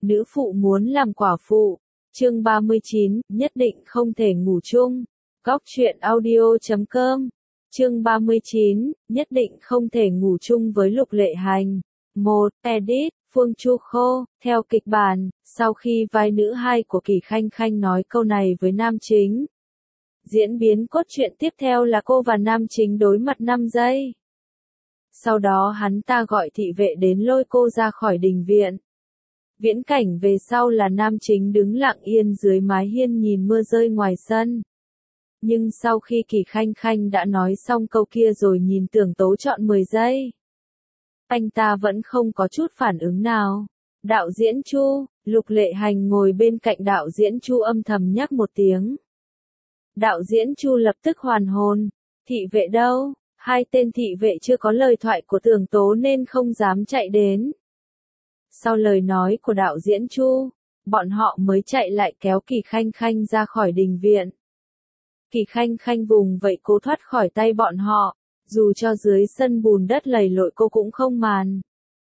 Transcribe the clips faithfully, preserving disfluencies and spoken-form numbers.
Nữ phụ muốn làm quả phụ. Chương ba mươi chín, nhất định không thể ngủ chung. Góc truyện audio chấm com. Chương ba mươi chín, nhất định không thể ngủ chung với Lục Lệ Hành. một. Edit, Phương Chu Khô. Theo kịch bản, sau khi vai nữ hai của Kỳ Khanh Khanh nói câu này với nam chính, diễn biến cốt truyện tiếp theo là cô và nam chính đối mặt năm giây. Sau đó hắn ta gọi thị vệ đến lôi cô ra khỏi đình viện. Viễn cảnh về sau là nam chính đứng lặng yên dưới mái hiên nhìn mưa rơi ngoài sân. Nhưng sau khi Kỳ Khanh Khanh đã nói xong câu kia rồi nhìn Tưởng Tố chọn mười giây, anh ta vẫn không có chút phản ứng nào. Đạo diễn Chu. Lục Lệ Hành ngồi bên cạnh đạo diễn Chu âm thầm nhắc một tiếng. Đạo diễn Chu lập tức hoàn hồn. Thị vệ đâu? Hai tên thị vệ chưa có lời thoại của Tưởng Tố nên không dám chạy đến. Sau lời nói của đạo diễn Chu, bọn họ mới chạy lại kéo Kỳ Khanh Khanh ra khỏi đình viện. Kỳ Khanh Khanh vùng vậy cố thoát khỏi tay bọn họ, dù cho dưới sân bùn đất lầy lội cô cũng không màn.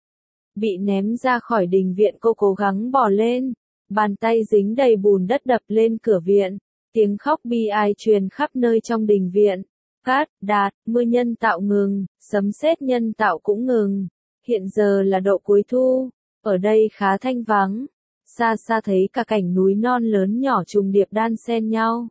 Bị ném ra khỏi đình viện cô cố gắng bò lên, bàn tay dính đầy bùn đất đập lên cửa viện, tiếng khóc bi ai truyền khắp nơi trong đình viện. Cát, đạt, mưa nhân tạo ngừng, sấm sét nhân tạo cũng ngừng. Hiện giờ là độ cuối thu, ở đây khá thanh vắng. Xa xa thấy cả cảnh núi non lớn nhỏ trùng điệp đan xen nhau.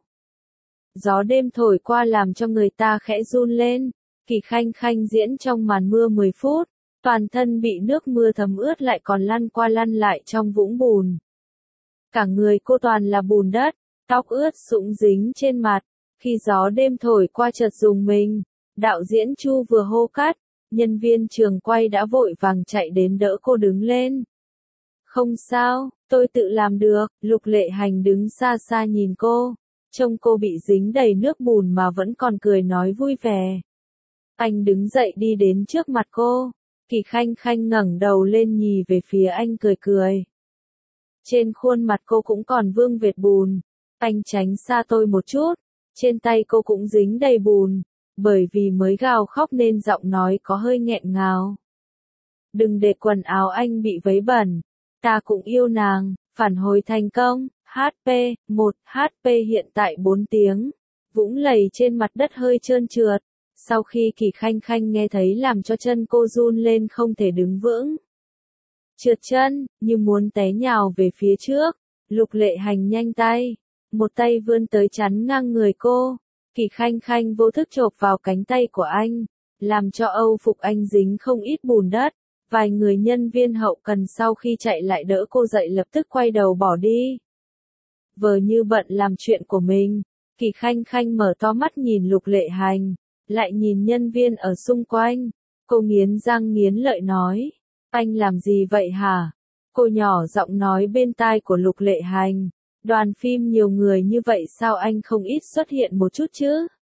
Gió đêm thổi qua làm cho người ta khẽ run lên. Kỳ Khanh Khanh diễn trong màn mưa mười phút, toàn thân bị nước mưa thấm ướt lại còn lăn qua lăn lại trong vũng bùn. Cả người cô toàn là bùn đất, tóc ướt sũng dính trên mặt. Khi gió đêm thổi qua chợt rùng mình, đạo diễn Chu vừa hô cắt, nhân viên trường quay đã vội vàng chạy đến đỡ cô đứng lên. Không sao, tôi tự làm được. Lục Lệ Hành đứng xa xa nhìn cô, trông cô bị dính đầy nước bùn mà vẫn còn cười nói vui vẻ. Anh đứng dậy đi đến trước mặt cô. Kỳ Khanh Khanh ngẩng đầu lên nhì về phía anh cười cười. Trên khuôn mặt cô cũng còn vương vệt bùn. Anh tránh xa tôi một chút. Trên tay cô cũng dính đầy bùn, bởi vì mới gào khóc nên giọng nói có hơi nghẹn ngào. Đừng để quần áo anh bị vấy bẩn. Ta cũng yêu nàng. Phản hồi thành công. hát pê, một, hát pê hiện tại bốn tiếng. Vũng lầy trên mặt đất hơi trơn trượt. Sau khi Kỳ Khanh Khanh nghe thấy làm cho chân cô run lên không thể đứng vững. Trượt chân, như muốn té nhào về phía trước. Lục Lệ Hành nhanh tay. Một tay vươn tới chắn ngang người cô. Kỳ Khanh Khanh vô thức chộp vào cánh tay của anh, làm cho âu phục anh dính không ít bùn đất. Vài người nhân viên hậu cần sau khi chạy lại đỡ cô dậy lập tức quay đầu bỏ đi. Vờ như bận làm chuyện của mình, Kỳ Khanh Khanh mở to mắt nhìn Lục Lệ Hành, lại nhìn nhân viên ở xung quanh. Cô nghiến răng nghiến lợi nói, anh làm gì vậy hả? Cô nhỏ giọng nói bên tai của Lục Lệ Hành. Đoàn phim nhiều người như vậy sao anh không ít xuất hiện một chút chứ?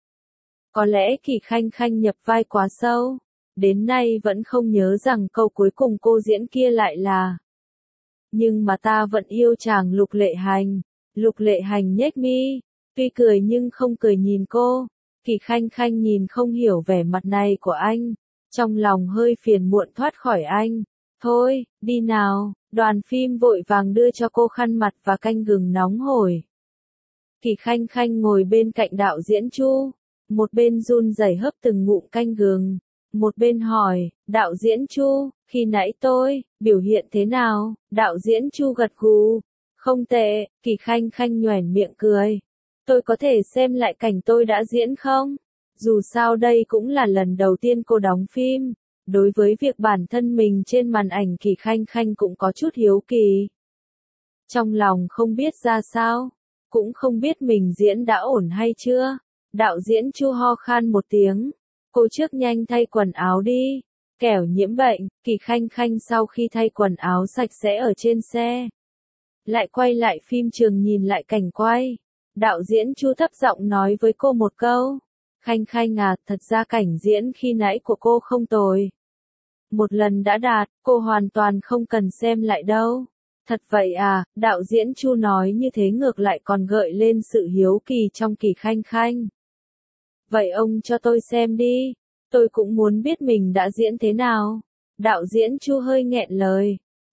Có lẽ Kỳ Khanh Khanh nhập vai quá sâu, đến nay vẫn không nhớ rằng câu cuối cùng cô diễn kia lại là nhưng mà ta vẫn yêu chàng. Lục Lệ Hành. Lục Lệ Hành nhếch mi, tuy cười nhưng không cười nhìn cô. Kỳ Khanh Khanh nhìn không hiểu vẻ mặt này của anh, trong lòng hơi phiền muộn thoát khỏi anh. Thôi, đi nào. Đoàn phim vội vàng đưa cho cô khăn mặt và canh gừng nóng hổi. Kỳ Khanh Khanh ngồi bên cạnh đạo diễn Chu, một bên run rẩy hấp từng ngụm canh gừng, một bên hỏi, đạo diễn Chu, khi nãy tôi, biểu hiện thế nào? Đạo diễn Chu gật gù, không tệ. Kỳ Khanh Khanh nhoẻn miệng cười. Tôi có thể xem lại cảnh tôi đã diễn không? Dù sao đây cũng là lần đầu tiên cô đóng phim. Đối với việc bản thân mình trên màn ảnh Kỳ Khanh Khanh cũng có chút hiếu kỳ. Trong lòng không biết ra sao, cũng không biết mình diễn đã ổn hay chưa. Đạo diễn Chu ho khan một tiếng. Cô trước nhanh thay quần áo đi, kẻo nhiễm bệnh. Kỳ Khanh Khanh sau khi thay quần áo sạch sẽ ở trên xe, lại quay lại phim trường nhìn lại cảnh quay. Đạo diễn Chu thấp giọng nói với cô một câu. Khanh Khanh à, thật ra cảnh diễn khi nãy của cô không tồi. Một lần đã đạt, cô hoàn toàn không cần xem lại đâu. Thật vậy à? Đạo diễn Chu nói như thế ngược lại còn gợi lên sự hiếu kỳ trong Kỳ Khanh Khanh. Vậy ông cho tôi xem đi, tôi cũng muốn biết mình đã diễn thế nào. Đạo diễn Chu hơi nghẹn lời.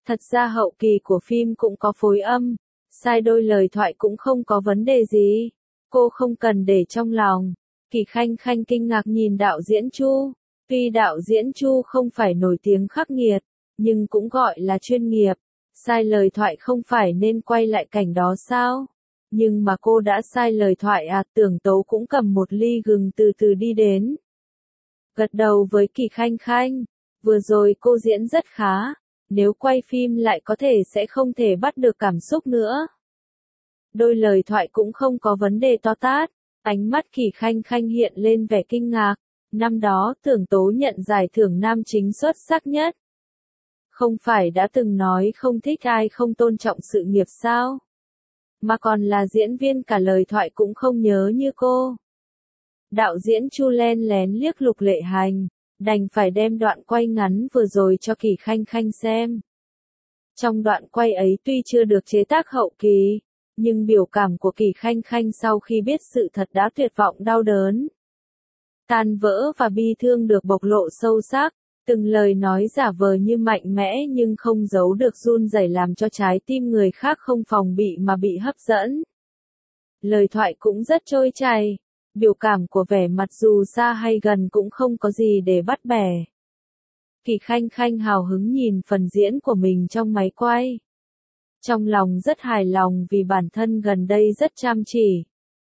Thật ra hậu kỳ của phim cũng có phối âm, sai đôi lời thoại cũng không có vấn đề gì. Cô không cần để trong lòng. Kỳ Khanh Khanh kinh ngạc nhìn đạo diễn Chu. Tuy đạo diễn Chu không phải nổi tiếng khắc nghiệt, nhưng cũng gọi là chuyên nghiệp. Sai lời thoại không phải nên quay lại cảnh đó sao? Nhưng mà cô đã sai lời thoại à? Tưởng Tố cũng cầm một ly gừng từ từ đi đến. Gật đầu với Kỳ Khanh Khanh. Vừa rồi cô diễn rất khá. Nếu quay phim lại có thể sẽ không thể bắt được cảm xúc nữa. Đôi lời thoại cũng không có vấn đề to tát. Ánh mắt Kỳ Khanh Khanh hiện lên vẻ kinh ngạc. Năm đó Tưởng Tố nhận giải thưởng nam chính xuất sắc nhất. Không phải đã từng nói không thích ai không tôn trọng sự nghiệp sao? Mà còn là diễn viên cả lời thoại cũng không nhớ như cô. Đạo diễn Chu len lén liếc Lục Lệ Hành, đành phải đem đoạn quay ngắn vừa rồi cho Kỳ Khanh Khanh xem. Trong đoạn quay ấy tuy chưa được chế tác hậu kỳ, nhưng biểu cảm của Kỳ Khanh Khanh sau khi biết sự thật đã tuyệt vọng đau đớn. Tan vỡ và bi thương được bộc lộ sâu sắc, từng lời nói giả vờ như mạnh mẽ nhưng không giấu được run rẩy làm cho trái tim người khác không phòng bị mà bị hấp dẫn. Lời thoại cũng rất trôi chảy, biểu cảm của vẻ mặt dù xa hay gần cũng không có gì để bắt bẻ. Kỳ Khanh Khanh hào hứng nhìn phần diễn của mình trong máy quay. Trong lòng rất hài lòng vì bản thân gần đây rất chăm chỉ.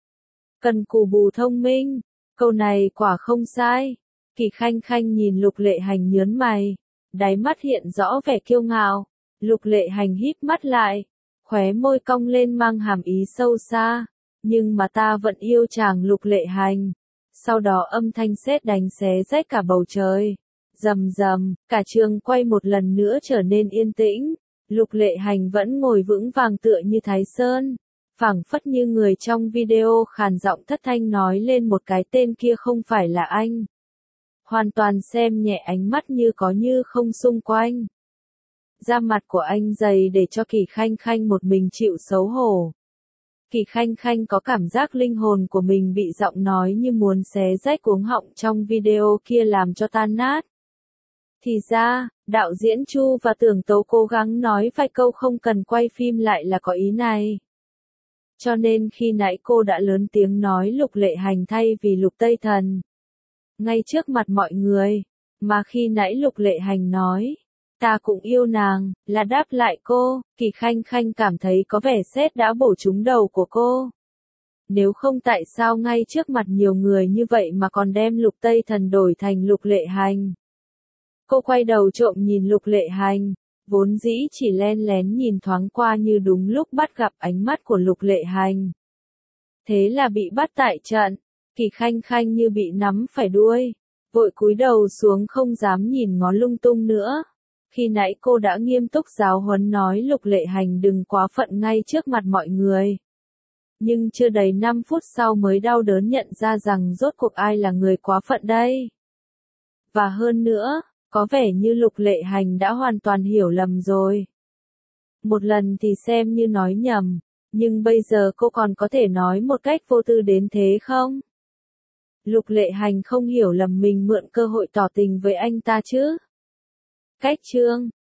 Cần cù bù thông minh, câu này quả không sai. Kỳ Khanh Khanh nhìn Lục Lệ Hành nhớn mày, đáy mắt hiện rõ vẻ kiêu ngạo. Lục Lệ Hành híp mắt lại, khóe môi cong lên mang hàm ý sâu xa. Nhưng mà ta vẫn yêu chàng Lục Lệ Hành. Sau đó âm thanh sét đánh xé rách cả bầu trời. Rầm rầm, cả trường quay một lần nữa trở nên yên tĩnh. Lục Lệ Hành vẫn ngồi vững vàng tựa như Thái Sơn. Phảng phất như người trong video khàn giọng thất thanh nói lên một cái tên kia không phải là anh. Hoàn toàn xem nhẹ ánh mắt như có như không xung quanh. Da mặt của anh dày để cho Kỳ Khanh Khanh một mình chịu xấu hổ. Kỳ Khanh Khanh có cảm giác linh hồn của mình bị giọng nói như muốn xé rách cuống họng trong video kia làm cho tan nát. Thì ra, đạo diễn Chu và Tưởng Tố cố gắng nói vài câu không cần quay phim lại là có ý này. Cho nên khi nãy cô đã lớn tiếng nói Lục Lệ Hành thay vì Lục Tây Thần. Ngay trước mặt mọi người, mà khi nãy Lục Lệ Hành nói, ta cũng yêu nàng, là đáp lại cô, Kỳ Khanh Khanh cảm thấy có vẻ sét đã bổ trúng đầu của cô. Nếu không tại sao ngay trước mặt nhiều người như vậy mà còn đem Lục Tây Thần đổi thành Lục Lệ Hành. Cô quay đầu trộm nhìn Lục Lệ Hành, vốn dĩ chỉ len lén nhìn thoáng qua như đúng lúc bắt gặp ánh mắt của Lục Lệ Hành. Thế là bị bắt tại trận, Kỳ Khanh Khanh như bị nắm phải đuôi, vội cúi đầu xuống không dám nhìn ngó lung tung nữa. Khi nãy cô đã nghiêm túc giáo huấn nói Lục Lệ Hành đừng quá phận ngay trước mặt mọi người. Nhưng chưa đầy năm phút sau mới đau đớn nhận ra rằng rốt cuộc ai là người quá phận đây. Và hơn nữa, có vẻ như Lục Lệ Hành đã hoàn toàn hiểu lầm rồi. Một lần thì xem như nói nhầm, nhưng bây giờ cô còn có thể nói một cách vô tư đến thế không? Lục Lệ Hành không hiểu lầm mình mượn cơ hội tỏ tình với anh ta chứ? Cách chương